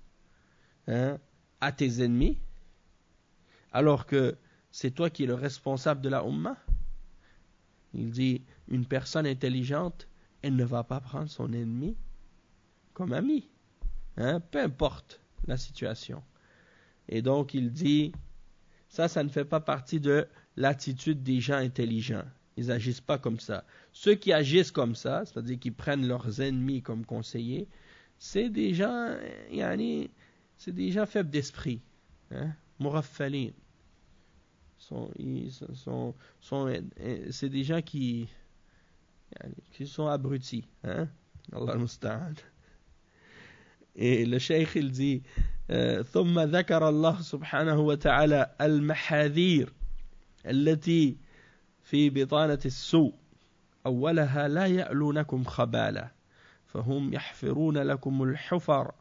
à tes ennemis, alors que c'est toi qui es le responsable de la Ummah? Il dit, une personne intelligente, elle ne va pas prendre son ennemi comme ami, peu importe la situation. Et donc il dit, ça ne fait pas partie de l'attitude des gens intelligents. Ils agissent pas comme ça. Ceux qui agissent comme ça, c'est-à-dire qui prennent leurs ennemis comme conseillers, c'est des gens, c'est des gens faibles d'esprit. Hein? Muraffalin. C'est des gens qui sont abrutis. Hein? Allah al-Musta'an. Et le cheikh il dit ثم ذكر الله سبحانه وتعالى المحاذير التي في بطانة السوء أولها لا يألونكم خبالا فهم يحفرون لكم الحفر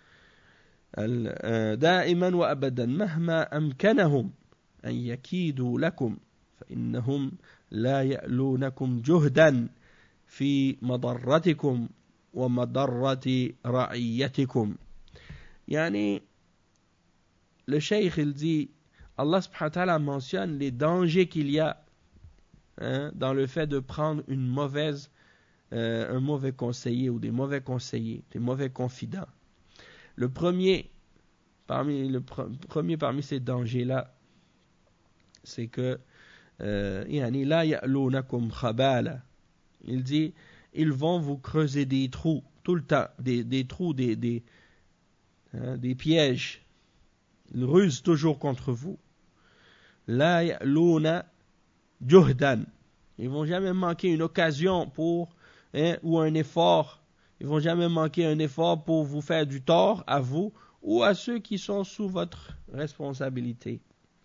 دائما وأبدا مهما أمكنهم أن يكيدوا لكم فإنهم لا يألونكم جهدا في مضرتكم ومضرة رعيتكم. يعني le cheikh il dit Allah subhanahu wa ta'ala mentionne les dangers qu'il y a dans le fait de prendre un mauvais conseiller ou des mauvais conseillers, des mauvais confidents. Le premier parmi ces dangers-là, c'est que la ya'lunakum khabala. Il dit, ils vont vous creuser des trous tout le temps, des trous, des pièges. Ils rusent toujours contre vous. La ya'luna juhdan. Ils vont jamais manquer une occasion ou un effort. Ils vont jamais manquer un effort pour vous faire du tort à vous ou à ceux qui sont sous votre responsabilité.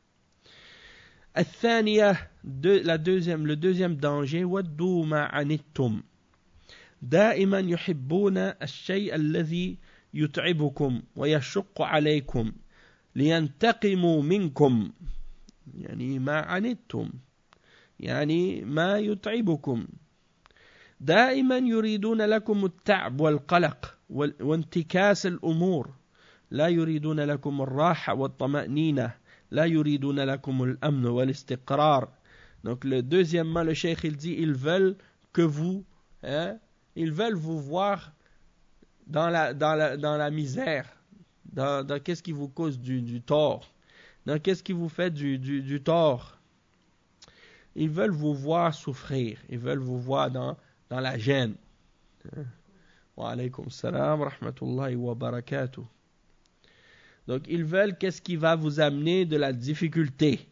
Le deuxième danger, وَدُّوا مَا عَنِتُّمْ دائما يحبون الشيء الذي يتعبكم ويشق عليكم لينتقموا منكم يعني ما عنتم يعني ما يتعبكم دائما يريدون لكم التعب والقلق وانتكاس الأمور لا يريدون لكم الراحة والطمأنينة لا يريدون لكم الأمن والاستقرار. Donc deuxièmement, le cheikh il dit, ils veulent vous voir dans la misère, dans qu'est-ce qui vous cause du tort, dans qu'est-ce qui vous fait du tort. Ils veulent vous voir souffrir, ils veulent vous voir dans la gêne. Wa alaykum salam wa rahmatullahi wa barakatuh. Donc ils veulent qu'est-ce qui va vous amener de la difficulté.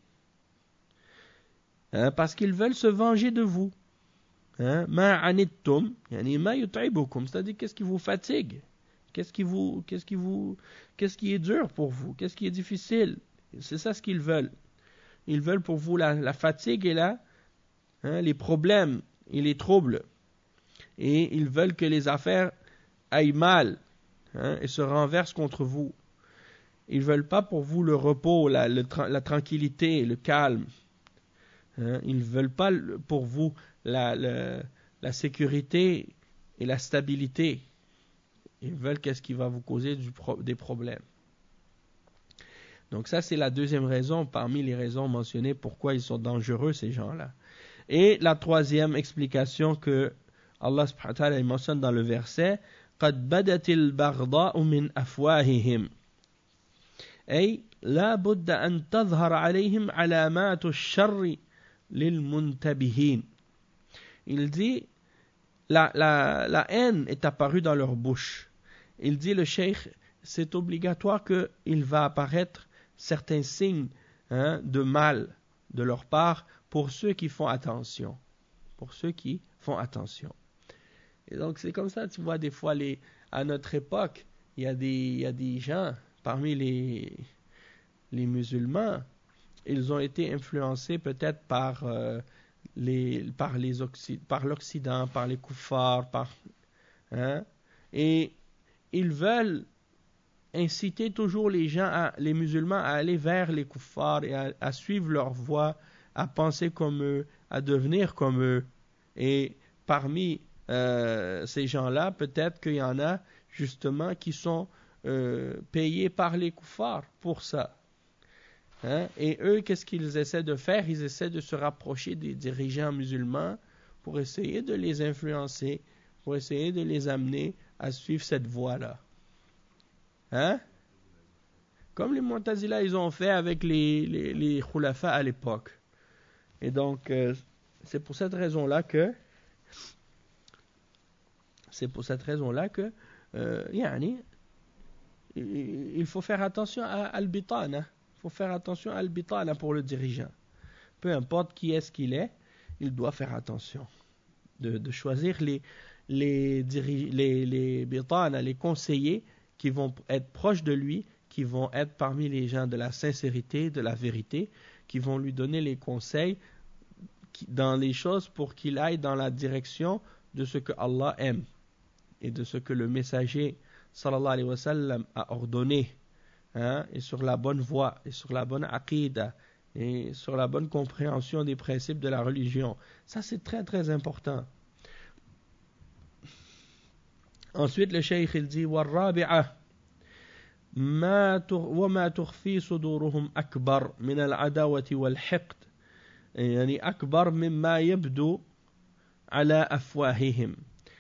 Parce qu'ils veulent se venger de vous. Ma anittum, yani ma yut'ibukum, c'est-à-dire qu'est-ce qui vous fatigue, qu'est-ce qui est dur pour vous, qu'est-ce qui est difficile. C'est ça ce qu'ils veulent. Ils veulent pour vous la fatigue et les problèmes et les troubles. Et ils veulent que les affaires aillent mal et se renversent contre vous. Ils ne veulent pas pour vous le repos, la tranquillité, le calme. Ils ne veulent pas pour vous la sécurité et la stabilité. Ils veulent qu'est-ce qui va vous causer des problèmes. Donc ça, c'est la deuxième raison parmi les raisons mentionnées pourquoi ils sont dangereux, ces gens-là. Et la troisième explication que Allah subhanahu wa ta'ala mentionne dans le verset, قَدْ بَدَتِ الْبَغْضَاءُ مِنْ أَفْوَاهِهِمْ أي لا بد أن تظهر عليهم علامات الشر للمنتبهين. Il dit la haine est apparue dans leur bouche. Il dit le cheikh, c'est obligatoire qu'il va apparaître certains signes de mal de leur part pour ceux qui font attention. Pour ceux qui font attention. Et donc c'est comme ça, tu vois, des fois à notre époque, il y a des gens parmi les musulmans, ils ont été influencés peut-être par l'Occident, par les kuffars, et ils veulent inciter toujours les musulmans à aller vers les kuffars et à suivre leur voie, à penser comme eux, à devenir comme eux. Et parmi ces gens-là, peut-être qu'il y en a justement qui sont payés par les kuffars pour ça. Et eux, qu'est-ce qu'ils essaient de faire? Ils essaient de se rapprocher des dirigeants musulmans pour essayer de les influencer, pour essayer de les amener à suivre cette voie-là. Comme les Mu'tazila, ils ont fait avec les khulafa à l'époque. Et donc, c'est pour cette raison-là que yani, il faut faire attention à al-bitana. Il faut faire attention à al-bitana pour le dirigeant. Peu importe qui est-ce qu'il est, il doit faire attention de choisir les bitana, les conseillers qui vont être proches de lui, qui vont être parmi les gens de la sincérité, de la vérité, qui vont lui donner les conseils dans les choses pour qu'il aille dans la direction de ce que Allah aime et de ce que le messager sallallahu alayhi wa sallam a ordonné, hein, et sur la bonne voie et sur la bonne aqida et sur la bonne compréhension des principes de la religion. Ça, c'est très très important. Ensuite, le cheikh il dit والرابعة وما تخفي صدورهم أكبر من العداوة والحقد يعني أكبر مما يبدو على أفواههم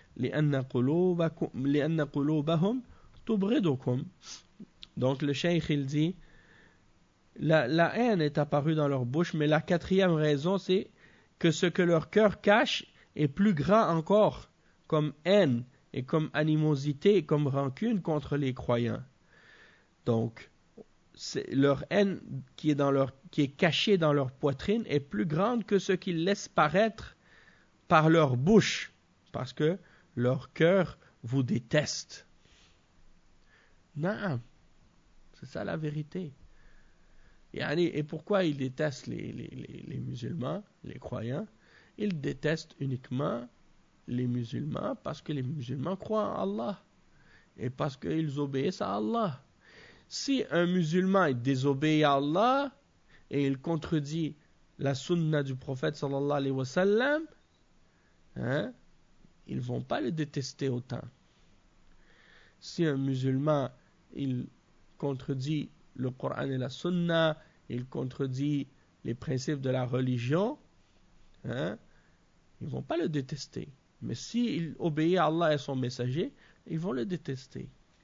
لأن قلوبهم تبغضكم. Donc le cheikh il dit la haine est apparue dans leur bouche, mais la quatrième raison c'est que ce que leur cœur cache est plus grand encore comme haine et comme animosité et comme rancune contre les croyants. Donc leur haine qui est cachée dans leur poitrine est plus grande que ce qu'ils laissent paraître par leur bouche, parce que leur cœur vous déteste. Naam, c'est ça la vérité. Et pourquoi ils détestent les musulmans, les croyants? Ils détestent uniquement les musulmans parce que les musulmans croient en Allah et parce qu'ils obéissent à Allah. Si un musulman désobéit à Allah et il contredit la sunna du prophète sallallahu alayhi wa sallam, hein, ils ne vont pas le détester autant. Si un musulman il contredit le Coran et la sunna, il contredit les principes de la religion, hein, ils ne vont pas le détester. Mais s'il obéit à Allah et son messager, ils vont le détester.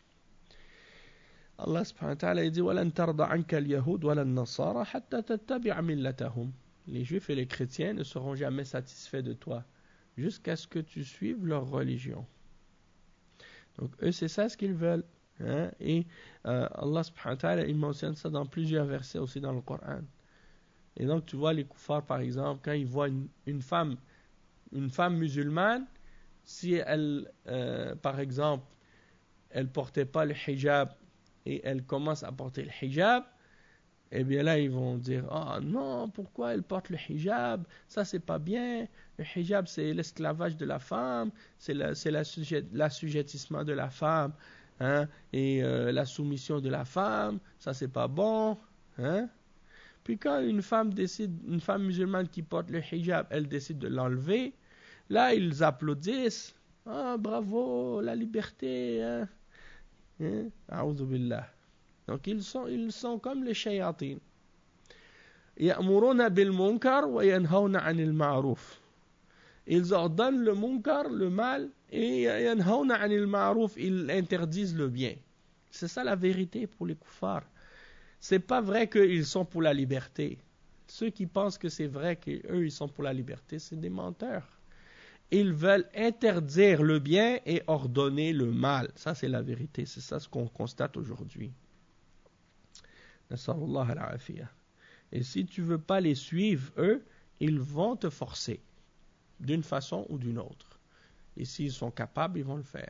Allah subhanahu wa ta'ala dit وَلَنْ تَرْضَ عَنْكَ الْيَهُودُ وَلَا النَّصَارَى حَتَّى تَتَّبِعَ مِلَّتَهُمْ. Les juifs et les chrétiens ne seront jamais satisfaits de toi jusqu'à ce que tu suives leur religion. Donc eux c'est ça ce qu'ils veulent, hein? Et Allah subhanahu wa ta'ala il mentionne ça dans plusieurs versets aussi dans le Coran. Et donc tu vois les kuffars par exemple, quand ils voient une femme musulmane, si elle par exemple elle portait pas le hijab et elle commence à porter le hijab, eh bien là ils vont dire ah non, pourquoi elle porte le hijab, ça c'est pas bien, le hijab c'est l'esclavage de la femme, c'est l'assujettissement de la femme, hein, et la soumission de la femme, ça c'est pas bon, hein. Puis quand une femme musulmane qui porte le hijab, elle décide de l'enlever, là ils applaudissent, ah bravo, la liberté, hein. A'udhu billah. Donc ils sont comme les shayatin. Ya'muruna bil munkar wa yanhauna 'anil ma'ruf. Ils ordonnent le munkar, le mal, et yanhauna 'anil ma'ruf, ils interdisent le bien. C'est ça la vérité pour les kuffars. C'est pas vrai qu'ils sont pour la liberté. Ceux qui pensent que c'est vrai qu'eux ils sont pour la liberté, c'est des menteurs. Ils veulent interdire le bien et ordonner le mal. Ça, c'est la vérité. C'est ça ce qu'on constate aujourd'hui. Nas'alullah al-afiyah. Et si tu ne veux pas les suivre, eux, ils vont te forcer d'une façon ou d'une autre. Et s'ils sont capables, ils vont le faire.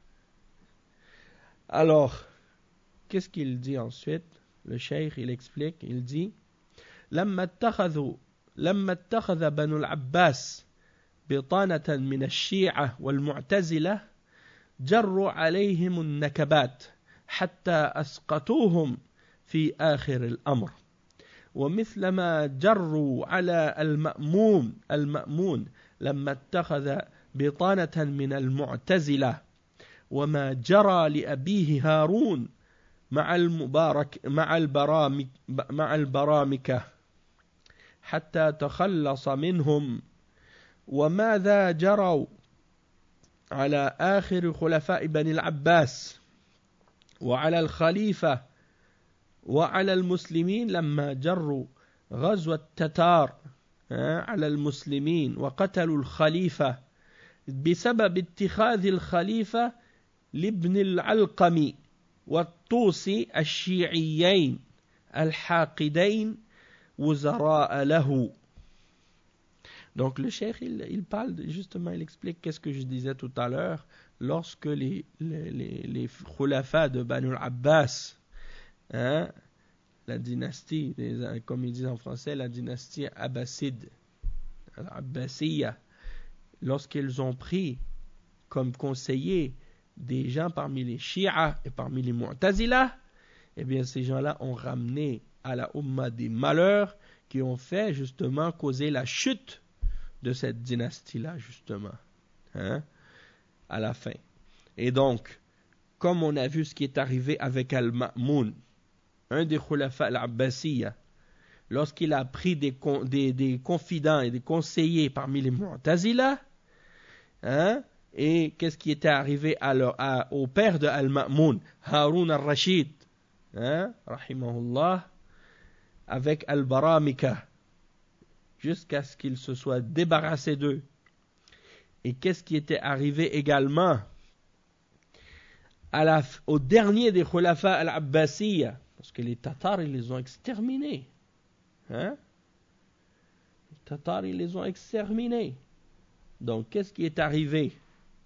Alors, qu'est-ce qu'il dit ensuite? Le cheikh, il explique, il dit لما اتخذ بنو العباس بطانة من الشيعة والمعتزلة جروا عليهم النكبات حتى أسقطوهم في آخر الأمر ومثلما جروا على المأمون لما اتخذ بطانة من المعتزلة وما جرى لأبيه هارون مع البرامكة حتى تخلص منهم وماذا جروا على آخر خلفاء بني العباس وعلى الخليفة وعلى المسلمين لما جروا غزو التتار على المسلمين وقتلوا الخليفة بسبب اتخاذ الخليفة لابن العلقم والطوسي الشيعيين الحاقدين وزراء له. Donc le cheikh il parle justement, il explique qu'est-ce que je disais tout à l'heure lorsque les khulafas de Banu al-Abbas, la dynastie, comme ils disent en français, la dynastie abbasside, al-Abbasiyya, lorsqu'ils ont pris comme conseillers des gens parmi les Shia et parmi les Mu'tazila, eh bien ces gens-là ont ramené à la Ummah des malheurs qui ont fait justement causer la chute de cette dynastie-là, justement, à la fin. Et donc, comme on a vu ce qui est arrivé avec Al-Ma'moun, un des khulafa al-Abbasiyya, lorsqu'il a pris des confidents et des conseillers parmi les Mu'tazila, et qu'est-ce qui était arrivé au père de Al-Ma'moun, Haroun al-Rashid, rahimahullah, avec Al-Baramika, jusqu'à ce qu'il se soit débarrassé d'eux. Et qu'est-ce qui était arrivé également au dernier des khulafa al-Abbasiyya, parce que les Tatars, ils les ont exterminés. Les Tatars, ils les ont exterminés. Donc, qu'est-ce qui est arrivé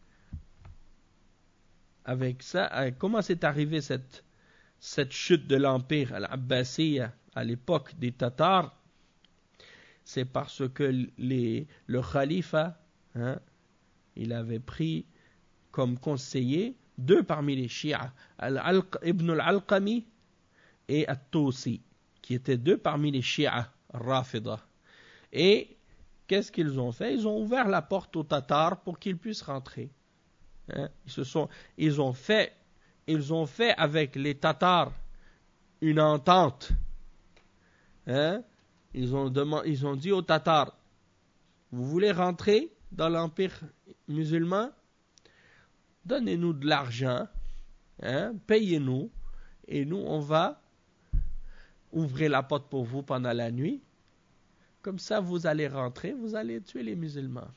avec ça? Comment s'est arrivé cette chute de l'empire al-Abbasiyya à l'époque des Tatars? C'est parce que le khalifa, il avait pris comme conseiller deux parmi les Shia, Ibn al-Alqami et At-Tusi, qui étaient deux parmi les Shia, Rafida. Et qu'est-ce qu'ils ont fait? Ils ont ouvert la porte aux Tatars pour qu'ils puissent rentrer. Ils ont fait avec les Tatars une entente. Ils ont dit aux Tatars, vous voulez rentrer dans l'empire musulman? Donnez-nous de l'argent, payez-nous, et nous on va ouvrir la porte pour vous pendant la nuit. Comme ça vous allez rentrer, vous allez tuer les musulmans.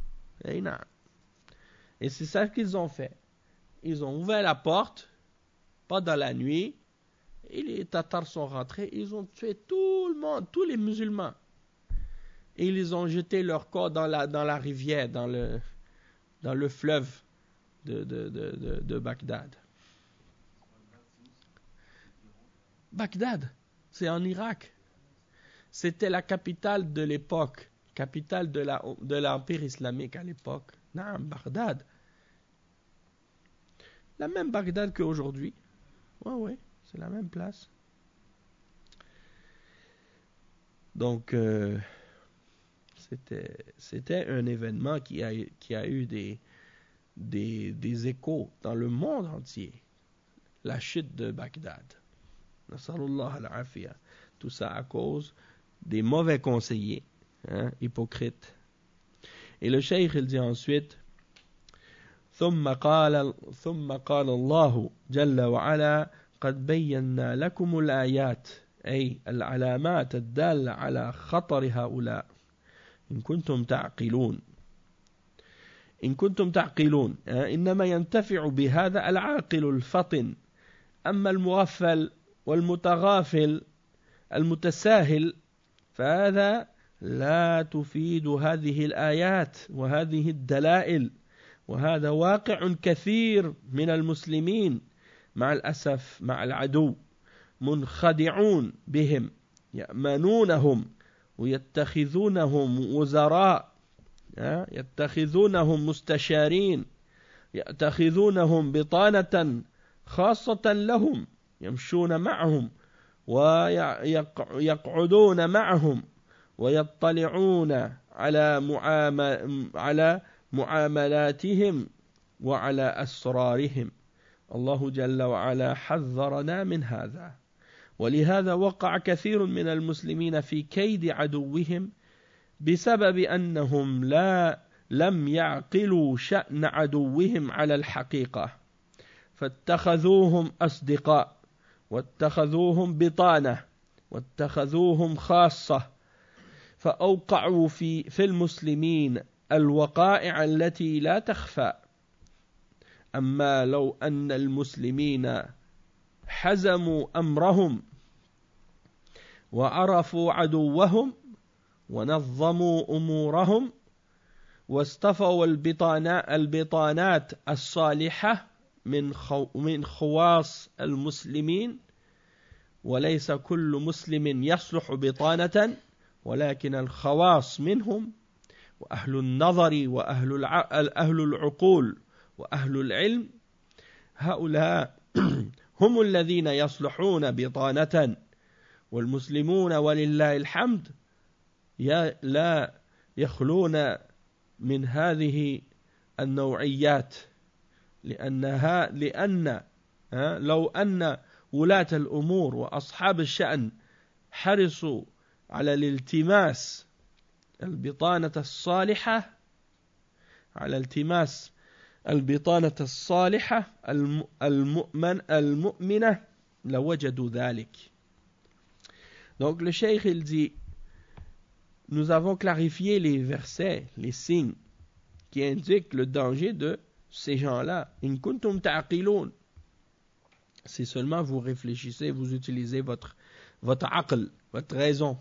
Et c'est ça qu'ils ont fait. Ils ont ouvert la porte pendant la nuit, et les Tatars sont rentrés, ils ont tué tout le monde, tous les musulmans. Et ils ont jeté leur corps dans la rivière, dans le fleuve de Bagdad. Bagdad, c'est en Irak. C'était la capitale de l'époque, capitale de l'empire islamique à l'époque. Non, Bagdad. La même Bagdad qu'aujourd'hui. Ouais, c'est la même place. Donc, c'était un événement qui a eu des échos dans le monde entier. La chute de Bagdad. Nasalullah al-afiyah. Tout ça à cause des mauvais conseillers, hypocrites. Et le cheikh, il dit ensuite, ثم قال الله جل وعلا قد بينا لكم الآيات أي العلامات الدالة على خطر هؤلاء إن كنتم تعقلون إنما ينتفع بهذا العاقل الفطن أما المغفل والمتغافل المتساهل فهذا لا تفيد هذه الآيات وهذه الدلائل وهذا واقع كثير من المسلمين مع الأسف مع العدو منخدعون بهم يأمنونهم ويتخذونهم وزراء يتخذونهم مستشارين يتخذونهم بطانة خاصة لهم يمشون معهم ويقعدون معهم ويطلعون على معاملاتهم وعلى أسرارهم. الله جل وعلا حذرنا من هذا، ولهذا وقع كثير من المسلمين في كيد عدوهم بسبب أنهم لم يعقلوا شأن عدوهم على الحقيقة، فاتخذوهم فأوقعوا في المسلمين الوقائع التي لا تخفى أما لو أن المسلمين حزموا أمرهم وعرفوا عدوهم ونظموا أمورهم واصطفوا البطانات الصالحة من خواص المسلمين وليس كل مسلم يصلح بطانة ولكن الخواص منهم وأهل النظر وأهل العقول وأهل العلم هؤلاء هم الذين يصلحون بطانة والمسلمون ولله الحمد لا يخلون من هذه النوعيات لأن لو أن ولاة الأمور وأصحاب الشأن حرصوا على الالتماس البطانة الصالحة المؤمنة لوجدوا ذلك. Donc le cheikh il dit, nous avons clarifié les versets, les signes qui indiquent le danger de ces gens-là. In kuntum ta'qilun. Si seulement vous réfléchissez, vous utilisez votre aql, votre raison.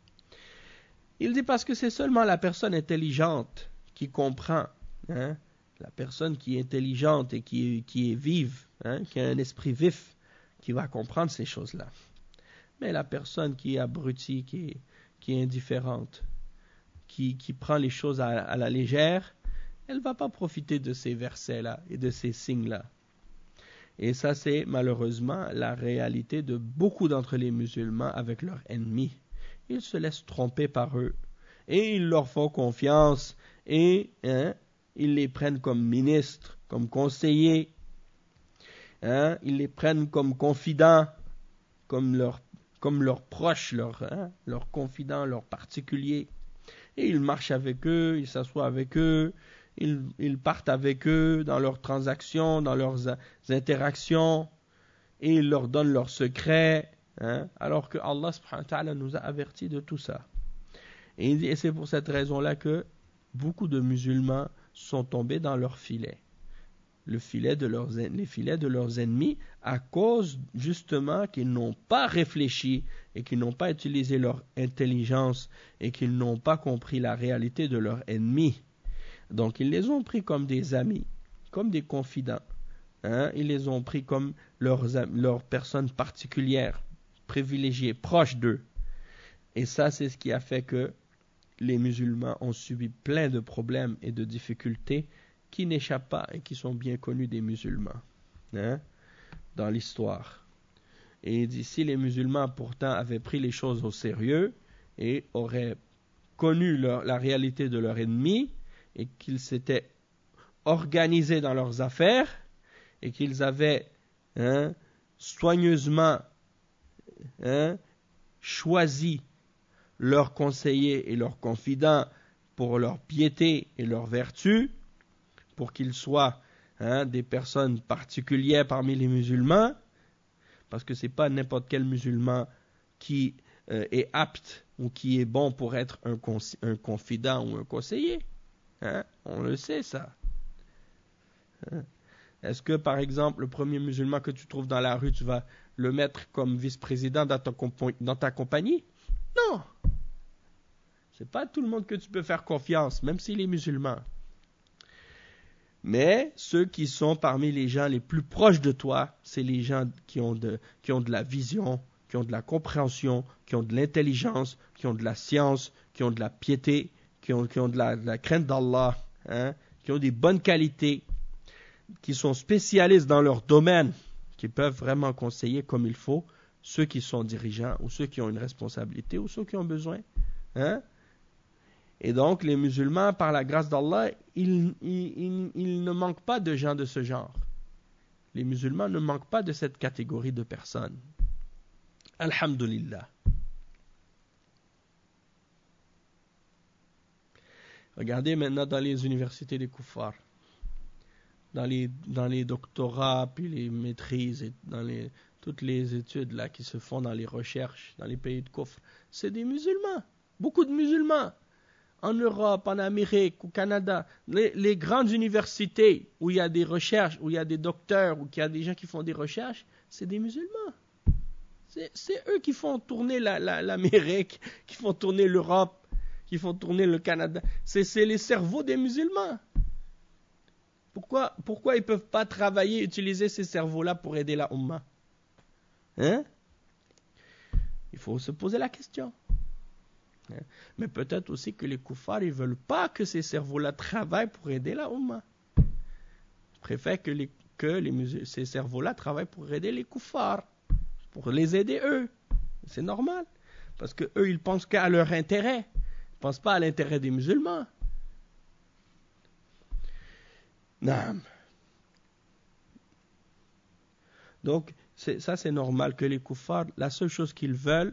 Il dit parce que c'est seulement la personne intelligente qui comprend, la personne qui est intelligente et qui est vive, qui a un esprit vif, qui va comprendre ces choses-là. Mais la personne qui est abrutie, qui est indifférente, qui prend les choses à la légère, elle ne va pas profiter de ces versets-là et de ces signes-là. Et ça, c'est malheureusement la réalité de beaucoup d'entre les musulmans avec leurs ennemis. Ils se laissent tromper par eux. Et ils leur font confiance. Et ils les prennent comme ministres, comme conseillers. Ils les prennent comme confidents, comme leurs proches, leurs confidents, leurs particuliers. Et ils marchent avec eux, ils s'assoient avec eux. Ils partent avec eux dans leurs transactions, dans leurs interactions, et ils leur donnent leurs secrets, alors que Allah subhanahu wa ta'ala nous a avertis de tout ça. Et c'est pour cette raison-là que beaucoup de musulmans sont tombés dans leur filet. Les filets de leurs ennemis, à cause justement qu'ils n'ont pas réfléchi et qu'ils n'ont pas utilisé leur intelligence et qu'ils n'ont pas compris la réalité de leurs ennemis. Donc, ils les ont pris comme des amis, comme des confidents. Ils les ont pris comme leurs personnes particulières, privilégiées, proches d'eux. Et ça, c'est ce qui a fait que les musulmans ont subi plein de problèmes et de difficultés qui n'échappent pas et qui sont bien connus des musulmans dans l'histoire. Et d'ici, les musulmans pourtant avaient pris les choses au sérieux et auraient connu la réalité de leur ennemi, et qu'ils s'étaient organisés dans leurs affaires et qu'ils avaient soigneusement choisi leurs conseillers et leurs confidents pour leur piété et leur vertu, pour qu'ils soient des personnes particulières parmi les musulmans, parce que ce n'est pas n'importe quel musulman qui est apte ou qui est bon pour être un confident ou un conseiller. On le sait, ça. Est-ce que, par exemple, le premier musulman que tu trouves dans la rue, tu vas le mettre comme vice-président dans ta compagnie? Non. C'est pas tout le monde que tu peux faire confiance, même s'il est musulman. Mais ceux qui sont parmi les gens les plus proches de toi, c'est les gens qui ont de la vision, qui ont de la compréhension, qui ont de l'intelligence, qui ont de la science, qui ont de la piété, qui ont de la crainte d'Allah, qui ont des bonnes qualités, qui sont spécialistes dans leur domaine, qui peuvent vraiment conseiller comme il faut ceux qui sont dirigeants ou ceux qui ont une responsabilité ou ceux qui ont besoin. Et donc, les musulmans, par la grâce d'Allah, ils ne manquent pas de gens de ce genre. Les musulmans ne manquent pas de cette catégorie de personnes. Alhamdulillah. Regardez maintenant dans les universités des kuffars, dans les doctorats, puis les maîtrises, et toutes les études là qui se font dans les recherches, dans les pays de kufr, c'est des musulmans. Beaucoup de musulmans. En Europe, en Amérique, au Canada, les grandes universités où il y a des recherches, où il y a des docteurs, où il y a des gens qui font des recherches, c'est des musulmans. C'est eux qui font tourner l'Amérique, qui font tourner l'Europe, qui font tourner le Canada. C'est les cerveaux des musulmans. Pourquoi ils ne peuvent pas travailler, utiliser ces cerveaux-là pour aider la Ummah? Hein? Il faut se poser la question. Mais peut-être aussi que les koufars, ils ne veulent pas que ces cerveaux-là travaillent pour aider la Ummah. Ils préfèrent que ces cerveaux-là travaillent pour aider les koufars, pour les aider eux. C'est normal. Parce que eux, ils pensent qu'à leur intérêt. Ils ne pensent pas à l'intérêt des musulmans. Non. Donc, ça c'est normal que les koufars, la seule chose qu'ils veulent,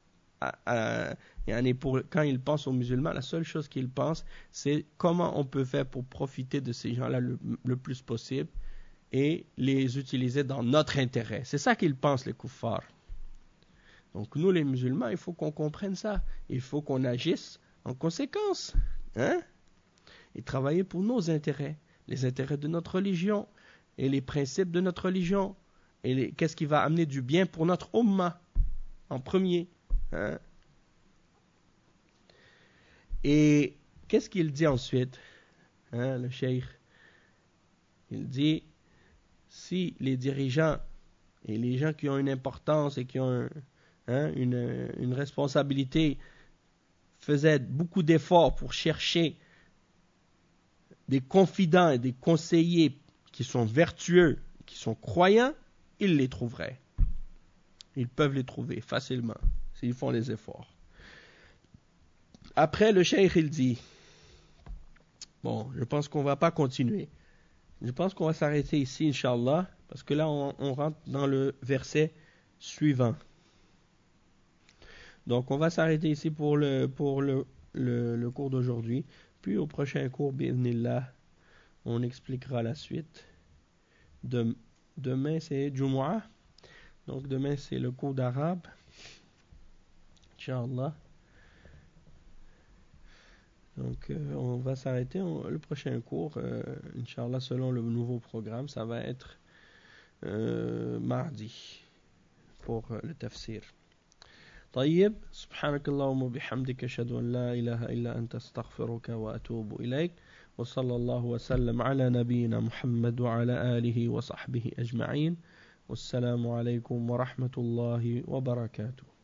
quand ils pensent aux musulmans, la seule chose qu'ils pensent, c'est comment on peut faire pour profiter de ces gens-là le plus possible et les utiliser dans notre intérêt. C'est ça qu'ils pensent, les koufars. Donc nous, les musulmans, il faut qu'on comprenne ça. Il faut qu'on agisse en conséquence. Hein? Et travailler pour nos intérêts, les intérêts de notre religion et les principes de notre religion. Et qu'est-ce qui va amener du bien pour notre ummah en premier. Hein? Et qu'est-ce qu'il dit ensuite, hein, le cheikh? Il dit, si les dirigeants et les gens qui ont une importance et qui ont une responsabilité faisaient beaucoup d'efforts pour chercher des confidents et des conseillers qui sont vertueux, qui sont croyants, ils les trouveraient. Ils peuvent les trouver facilement s'ils font les efforts. Après, le cheikh, il dit, bon, je pense qu'on ne va pas continuer. Je pense qu'on va s'arrêter ici, Inch'Allah, parce que là, on rentre dans le verset suivant. Donc, on va s'arrêter ici pour le cours d'aujourd'hui. Puis, au prochain cours, bi'idhnillah, on expliquera la suite. Demain, c'est Jumu'ah. Donc, demain, c'est le cours d'arabe. Inch'Allah. Donc, on va s'arrêter. Le prochain cours, Inch'Allah, selon le nouveau programme, ça va être mardi pour le tafsir. طيب سبحانك اللهم وبحمدك أشهد أن لا إله إلا أنت أستغفرك وأتوب إليك وصلى الله وسلم على نبينا محمد وعلى آله وصحبه أجمعين والسلام عليكم ورحمة الله وبركاته.